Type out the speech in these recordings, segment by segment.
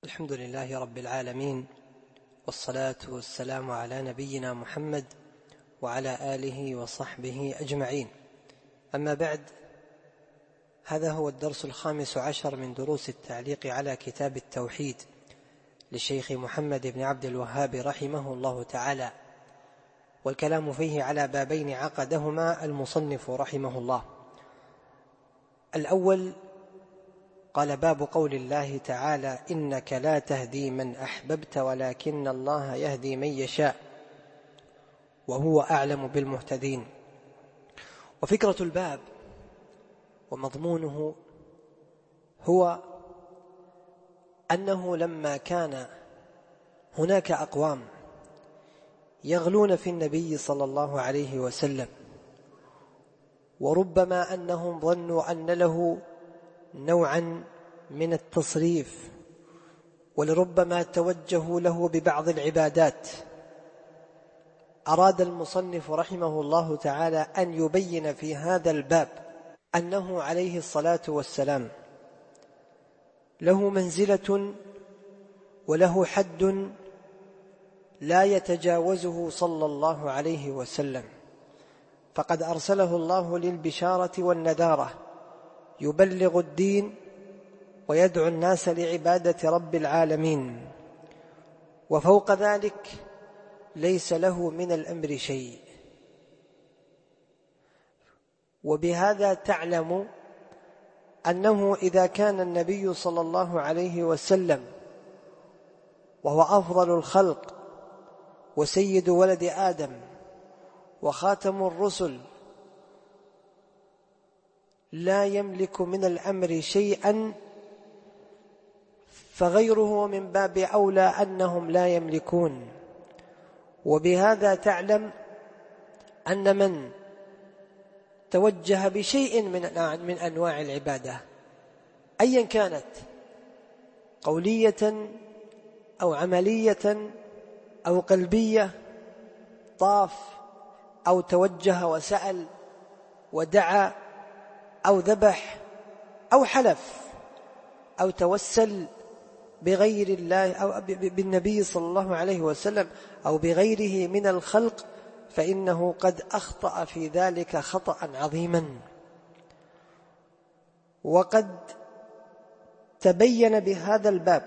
الحمد لله رب العالمين، والصلاة والسلام على نبينا محمد وعلى آله وصحبه أجمعين. أما بعد، هذا هو الدرس 15 من دروس التعليق على كتاب التوحيد للشيخ محمد بن عبد الوهاب رحمه الله تعالى، والكلام فيه على بابين عقدهما المصنف رحمه الله. الأول قال: باب قول الله تعالى: إنك لا تهدي من أحببت ولكن الله يهدي من يشاء وهو أعلم بالمهتدين. وفكرة الباب ومضمونه هو أنه لما كان هناك أقوام يغلون في النبي صلى الله عليه وسلم، وربما أنهم ظنوا أن له نوعا من التصريف، ولربما توجهوا له ببعض العبادات، أراد المصنف رحمه الله تعالى أن يبين في هذا الباب أنه عليه الصلاة والسلام له منزلة وله حد لا يتجاوزه صلى الله عليه وسلم، فقد أرسله الله للبشارة والنذارة، يبلغ الدين ويدعو الناس لعبادة رب العالمين، وفوق ذلك ليس له من الأمر شيء. وبهذا تعلم أنه إذا كان النبي صلى الله عليه وسلم وهو أفضل الخلق وسيد ولد آدم وخاتم الرسل لا يملك من الأمر شيئا، فغيره من باب أولى أنهم لا يملكون. وبهذا تعلم أن من توجه بشيء من أنواع العبادة أيا كانت، قولية أو عملية أو قلبية، طاف أو توجه وسأل ودعا أو ذبح أو حلف أو توسل بغير الله أو بالنبي صلى الله عليه وسلم أو بغيره من الخلق، فإنه قد أخطأ في ذلك خطأ عظيما. وقد تبين بهذا الباب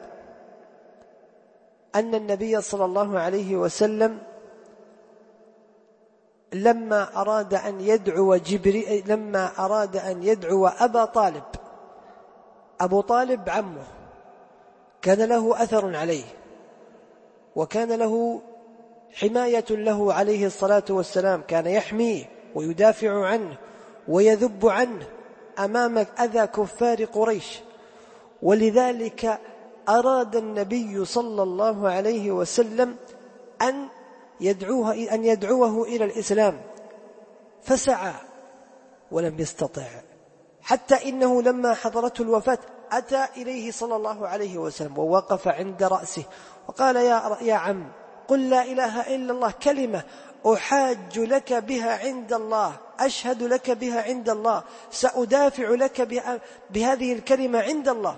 أن النبي صلى الله عليه وسلم لما أراد أن يدعو أبا طالب، أبو طالب عمه كان له أثر عليه، وكان له حماية له عليه الصلاة والسلام، كان يحميه ويدافع عنه ويذب عنه أمام أذى كفار قريش. ولذلك أراد النبي صلى الله عليه وسلم أن يدعوه إلى الإسلام، فسعى ولم يستطع، حتى إنه لما حضرته الوفاة أتى إليه صلى الله عليه وسلم ووقف عند رأسه وقال: يا عم، قل لا إله إلا الله، كلمة أحاج لك بها عند الله، أشهد لك بها عند الله، سأدافع لك بهذه الكلمة عند الله.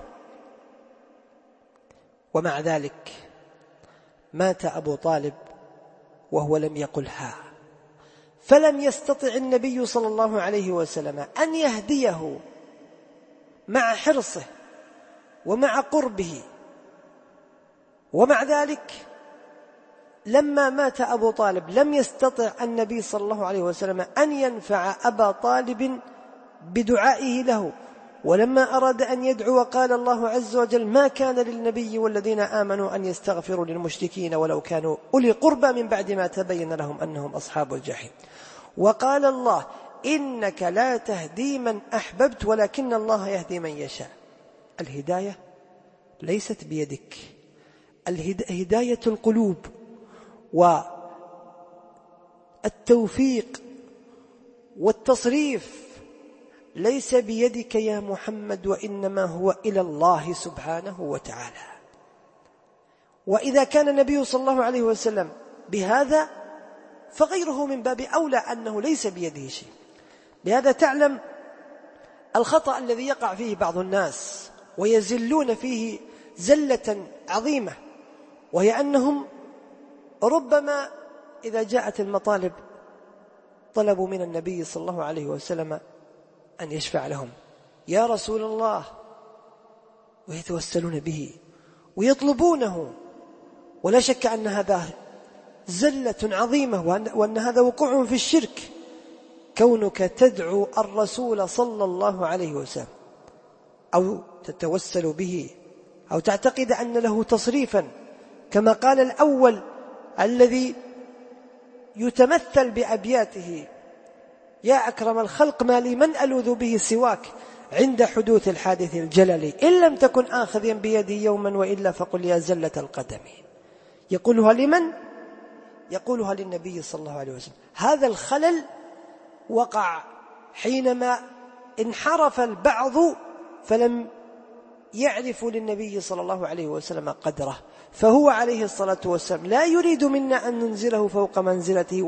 ومع ذلك مات أبو طالب وهو لم يقلها، فلم يستطع النبي صلى الله عليه وسلم أن يهديه مع حرصه ومع قربه. ومع ذلك لما مات أبو طالب لم يستطع النبي صلى الله عليه وسلم أن ينفع أبا طالب بدعائه له. ولما أراد أن يدعو قال الله عز وجل: ما كان للنبي والذين آمنوا أن يستغفروا للمشركين ولو كانوا أولي قربى من بعد ما تبين لهم أنهم أصحاب الجحيم. وقال الله: إنك لا تهدي من أحببت ولكن الله يهدي من يشاء. الهداية ليست بيدك، هداية القلوب والتوفيق والتصريف ليس بيدك يا محمد، وإنما هو إلى الله سبحانه وتعالى. وإذا كان النبي صلى الله عليه وسلم بهذا، فغيره من باب أولى أنه ليس بيده شيء. بهذا تعلم الخطأ الذي يقع فيه بعض الناس ويزلون فيه زلة عظيمة، وهي أنهم ربما إذا جاءت المطالب طلبوا من النبي صلى الله عليه وسلم أن يشفع لهم يا رسول الله، ويتوسلون به ويطلبونه. ولا شك أن هذا زلة عظيمة، وأن هذا وقوع في الشرك، كونك تدعو الرسول صلى الله عليه وسلم أو تتوسل به أو تعتقد أن له تصريفا، كما قال الأول الذي يتمثل بأبياته يا أكرم الخلق ما لي من ألوذ به سواك عند حدوث الحادث الجلل، إن لم تكن آخذا بيدي يوما وإلا فقل يا زلة القدم. يقولها لمن؟ يقولها للنبي صلى الله عليه وسلم. هذا الخلل وقع حينما انحرف البعض فلم يعرف للنبي صلى الله عليه وسلم قدره، فهو عليه الصلاة والسلام لا يريد منا أن ننزله فوق منزلته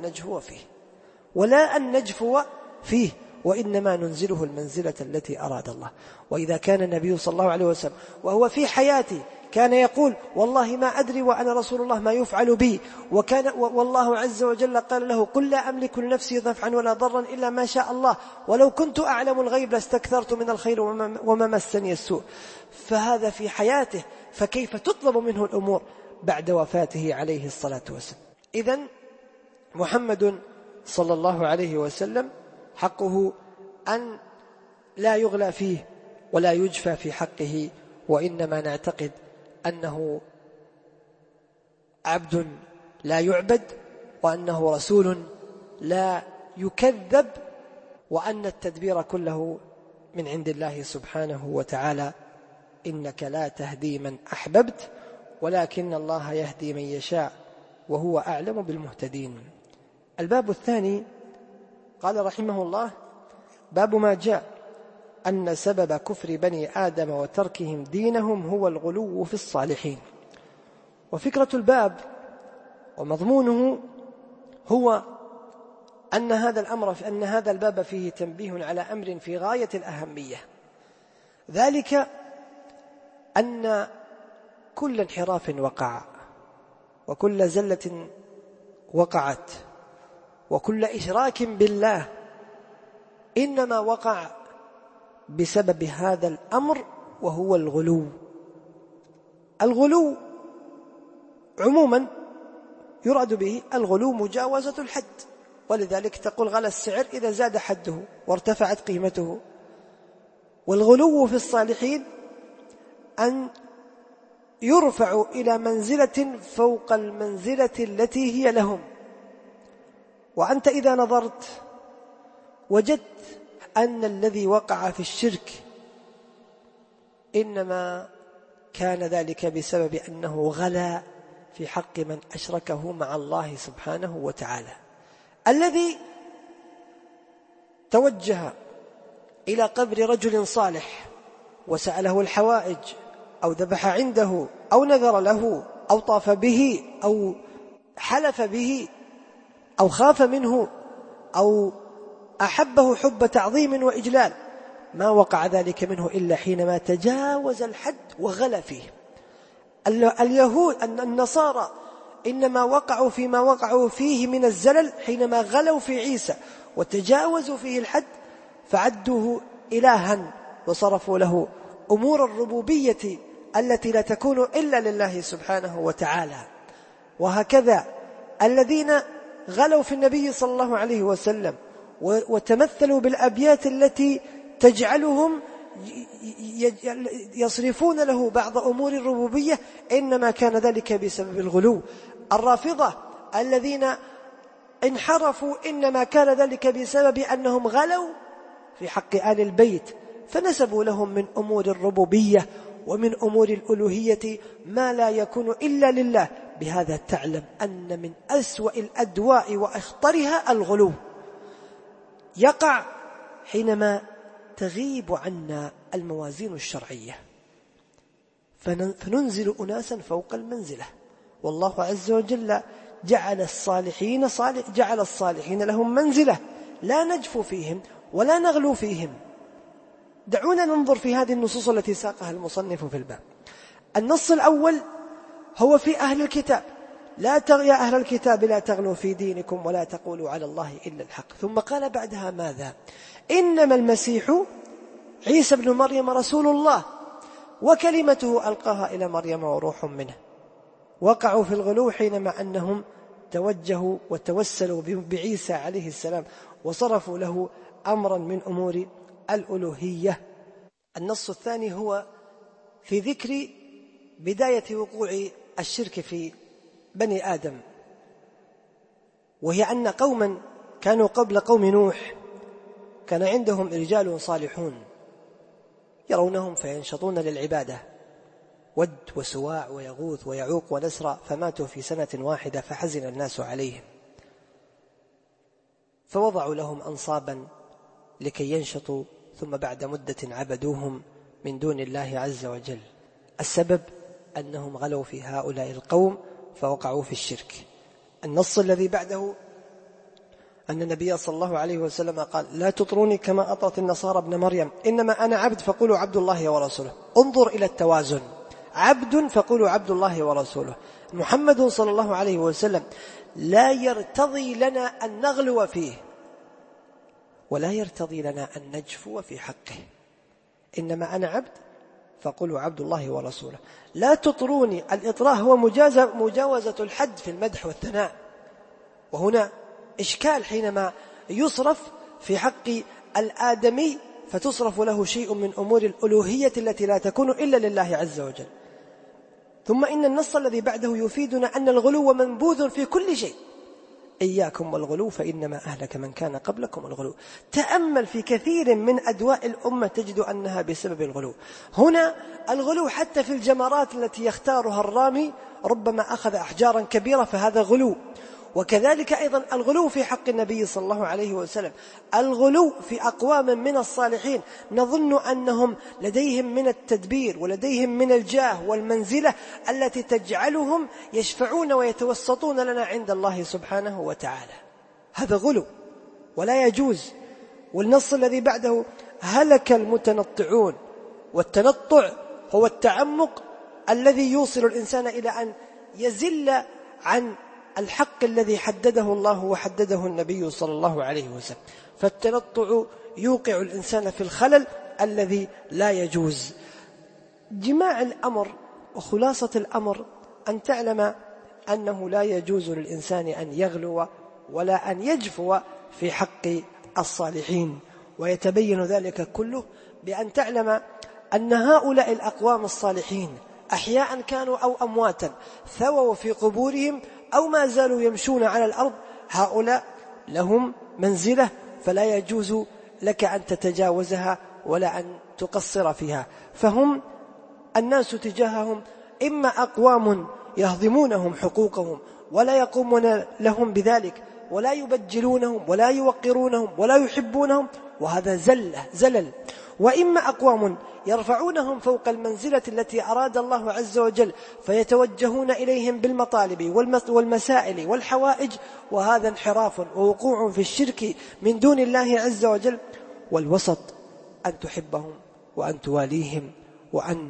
ولا أن نجفو فيه، وإنما ننزله المنزلة التي أراد الله. وإذا كان النبي صلى الله عليه وسلم وهو في حياته كان يقول والله ما أدري وأنا رسول الله ما يفعل بي، والله عز وجل قال له قل لا أملك لنفسي نفعا ولا ضرا إلا ما شاء الله ولو كنت أعلم الغيب لاستكثرت من الخير وما مسني السوء. فهذا في حياته، فكيف تطلب منه الأمور بعد وفاته عليه الصلاة والسلام؟ إذن محمد صلى الله عليه وسلم حقه أن لا يغلى فيه ولا يجفى في حقه، وإنما نعتقد أنه عبد لا يعبد، وأنه رسول لا يكذب، وأن التدبير كله من عند الله سبحانه وتعالى. إنك لا تهدي من أحببت ولكن الله يهدي من يشاء وهو أعلم بالمهتدين. الباب الثاني قال رحمه الله باب ما جاء أن سبب كفر بني آدم وتركهم دينهم هو الغلو في الصالحين. وفكرة الباب ومضمونه هو أن هذا الباب فيه تنبيه على أمر في غاية الأهمية، ذلك أن كل انحراف وقع وكل زلة وقعت وكل إشراك بالله إنما وقع بسبب هذا الأمر، وهو الغلو. الغلو عموما يراد به الغلو مجاوزة الحد، ولذلك تقول غلى السعر إذا زاد حده وارتفعت قيمته. والغلو في الصالحين أن يرفعوا إلى منزلة فوق المنزلة التي هي لهم. وأنت إذا نظرت وجدت أن الذي وقع في الشرك إنما كان ذلك بسبب أنه غلا في حق من أشركه مع الله سبحانه وتعالى. الذي توجه إلى قبر رجل صالح وسأله الحوائج أو ذبح عنده أو نذر له أو طاف به أو حلف به أو خاف منه أو أحبه حب تعظيم وإجلال، ما وقع ذلك منه إلا حينما تجاوز الحد وغلى فيه. اليهود النصارى إنما وقعوا فيما وقعوا فيه من الزلل حينما غلوا في عيسى وتجاوزوا فيه الحد فعدوه إلها وصرفوا له أمور الربوبية التي لا تكون إلا لله سبحانه وتعالى. وهكذا الذين غلوا في النبي صلى الله عليه وسلم وتمثلوا بالأبيات التي تجعلهم يصرفون له بعض أمور الربوبية إنما كان ذلك بسبب الغلو. الرافضة الذين انحرفوا إنما كان ذلك بسبب أنهم غلوا في حق آل البيت فنسبوا لهم من أمور الربوبية ومن أمور الألوهية ما لا يكون إلا لله. بهذا تعلم أن من أسوأ الأدواء وأخطرها الغلو، يقع حينما تغيب عنا الموازين الشرعية فننزل أناسا فوق المنزلة. والله عز وجل جعل الصالحين لهم منزلة لا نجفو فيهم ولا نغلو فيهم. دعونا ننظر في هذه النصوص التي ساقها المصنف في الباب. النص الأول هو في أهل الكتاب: يا أهل الكتاب لا تغلوا في دينكم ولا تقولوا على الله إلا الحق. ثم قال بعدها ماذا؟ إنما المسيح عيسى ابن مريم رسول الله وكلمته ألقاها إلى مريم وروح منه. وقعوا في الغلو حينما أنهم توجهوا وتوسلوا بعيسى عليه السلام وصرفوا له أمرا من أمور الألوهية. النص الثاني هو في ذكر بداية وقوع الشرك في بني آدم، وهي أن قوما كانوا قبل قوم نوح كان عندهم رجال صالحون يرونهم فينشطون للعبادة، ود وسواع ويغوث ويعوق ونسر، فماتوا في سنة واحدة فحزن الناس عليهم، فوضعوا لهم أنصابا لكي ينشطوا، ثم بعد مدة عبدوهم من دون الله عز وجل. السبب أنهم غلوا في هؤلاء القوم فوقعوا في الشرك. النص الذي بعده أن النبي صلى الله عليه وسلم قال: لا تطروني كما أطرت النصارى ابن مريم، إنما أنا عبد فقولوا عبد الله ورسوله. انظر إلى التوازن: عبد فقولوا عبد الله ورسوله. محمد صلى الله عليه وسلم لا يرتضي لنا أن نغلو فيه ولا يرتضي لنا أن نجفو في حقه. إنما أنا عبد فقولوا عبد الله ورسوله. لا تطروني، الإطراء هو مجاوزة الحد في المدح والثناء، وهنا إشكال حينما يصرف في حق الآدمي فتصرف له شيء من أمور الألوهية التي لا تكون إلا لله عز وجل. ثم إن النص الذي بعده يفيدنا أن الغلو منبوذ في كل شيء: إياكم والغلو فإنما أهلك من كان قبلكم الغلو. تأمل في كثير من أدواء الأمة تجد أنها بسبب الغلو. هنا الغلو حتى في الجمرات التي يختارها الرامي ربما أخذ أحجارا كبيرة فهذا غلو. وكذلك أيضا الغلو في حق النبي صلى الله عليه وسلم، الغلو في أقوام من الصالحين نظن أنهم لديهم من التدبير ولديهم من الجاه والمنزلة التي تجعلهم يشفعون ويتوسطون لنا عند الله سبحانه وتعالى. هذا غلو ولا يجوز. والنص الذي بعده: هلك المتنطعون. والتنطع هو التعمق الذي يوصل الإنسان إلى أن يزل عن الحق الذي حدده الله وحدده النبي صلى الله عليه وسلم. فالتنطع يوقع الإنسان في الخلل الذي لا يجوز. جماع الأمر وخلاصة الأمر أن تعلم أنه لا يجوز للإنسان أن يغلو ولا أن يجفو في حق الصالحين. ويتبين ذلك كله بأن تعلم أن هؤلاء الأقوام الصالحين أحياء كانوا أو أمواتا ثووا في قبورهم أو ما زالوا يمشون على الأرض، هؤلاء لهم منزلة فلا يجوز لك أن تتجاوزها ولا أن تقصر فيها. فهم الناس تجاههم إما أقوام يهضمونهم حقوقهم ولا يقومون لهم بذلك ولا يبجلونهم ولا يوقرونهم ولا يحبونهم، وهذا زلل، وإما أقوام يرفعونهم فوق المنزلة التي أراد الله عز وجل فيتوجهون إليهم بالمطالب والمسائل والحوائج، وهذا انحراف ووقوع في الشرك من دون الله عز وجل. والوسط أن تحبهم وأن تواليهم وأن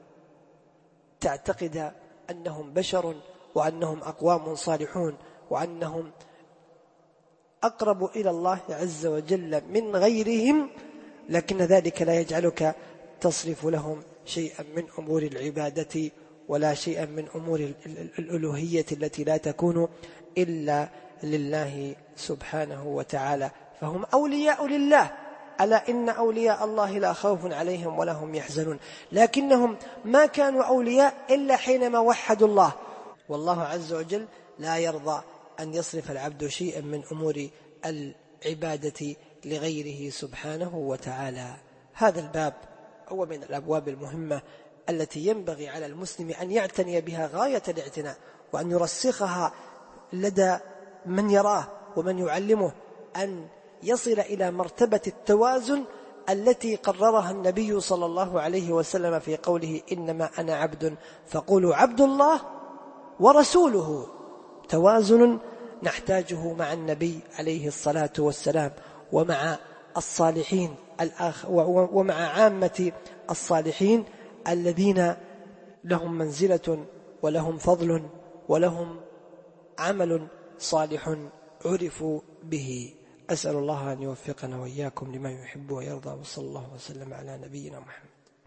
تعتقد أنهم بشر وأنهم أقوام صالحون وأنهم أقرب إلى الله عز وجل من غيرهم، لكن ذلك لا يجعلك تصرف لهم شيئا من أمور العبادة ولا شيئا من أمور الألوهية التي لا تكون إلا لله سبحانه وتعالى. فهم أولياء لله، ألا إن أولياء الله لا خوف عليهم ولا هم يحزنون، لكنهم ما كانوا أولياء إلا حينما وحدوا الله، والله عز وجل لا يرضى أن يصرف العبد شيئا من أمور العبادة لغيره سبحانه وتعالى. هذا الباب هو من الأبواب المهمة التي ينبغي على المسلم أن يعتني بها غاية الاعتناء، وأن يرسخها لدى من يراه ومن يعلمه، أن يصل إلى مرتبة التوازن التي قررها النبي صلى الله عليه وسلم في قوله: إنما أنا عبد فقولوا عبد الله ورسوله. توازن نحتاجه مع النبي عليه الصلاة والسلام ومع الصالحين ومع عامة الصالحين الذين لهم منزلة ولهم فضل ولهم عمل صالح عرفوا به. أسأل الله أن يوفقنا وإياكم لما يحب ويرضى، وصلى الله وسلم على نبينا محمد.